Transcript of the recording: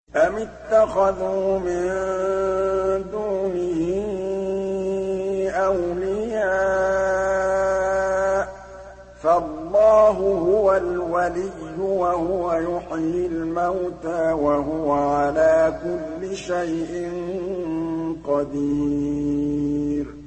أَمِ اتَّخَذُوا مِن دُونِهِ أَوْلِيَاءَ ۖ فَاللَّهُ هُوَ الْوَلِيُّ وَهُوَ يُحْيِي الْمَوْتَىٰ وَهُوَ عَلَىٰ كُلِّ شَيْءٍ قَدِيرٌ